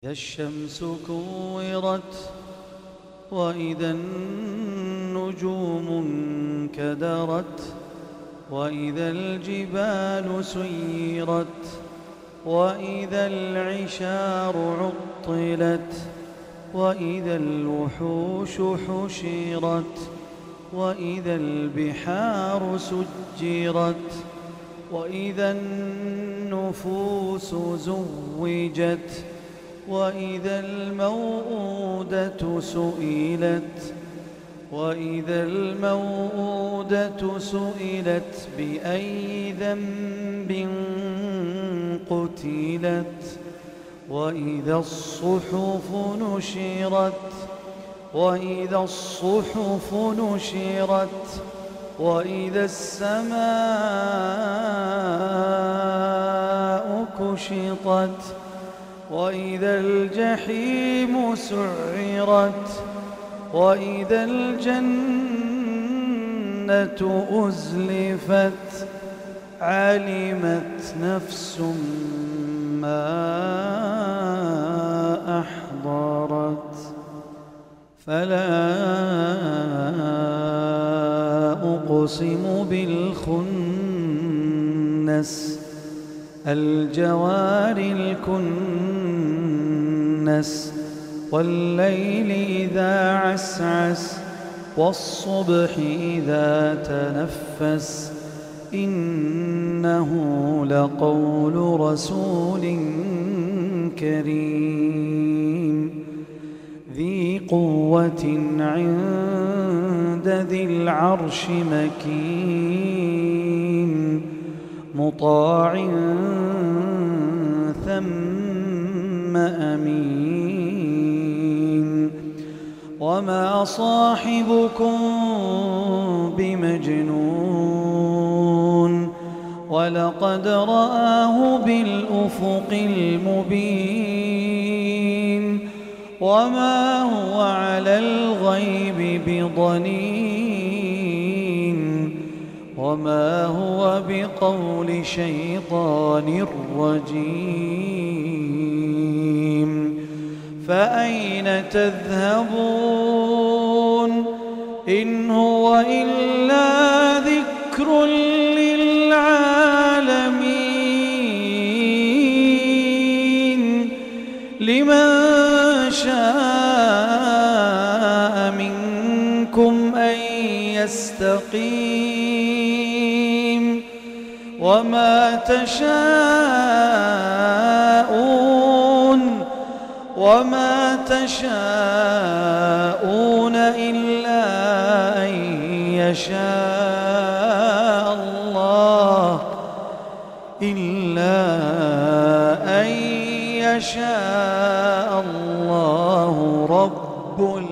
إذا الشمس كورت وإذا النجوم انكدرت وإذا الجبال سيرت وإذا العشار عطلت وإذا الوحوش حشرت وإذا البحار سجرت وإذا النفوس زوجت وإذا الموءودة سئلت وإذا الموءودة سئلت بأي ذنب قتلت وإذا الصحف نشرت وإذا الصحف نشرت وإذا السماء كشطت وإذا الجحيم سعرت وإذا الجنة أزلفت علمت نفس ما أحضرت فلا أقسم بالخنس الجوار الكنس والليل إذا عسعس والصبح إذا تنفس إنه لقول رسول كريم ذي قوة عند ذي العرش مكين مطاع ثم أمين وما صاحبكم بمجنون ولقد رآه بالأفق المبين وما هو على الغيب بضنين وما هو بقول شيطان رجيم فأين تذهبون إن هو إلا ذكر للعالمين لمن شاء منكم أن يستقيم وما تشاءون إلا أن يشاء الله رب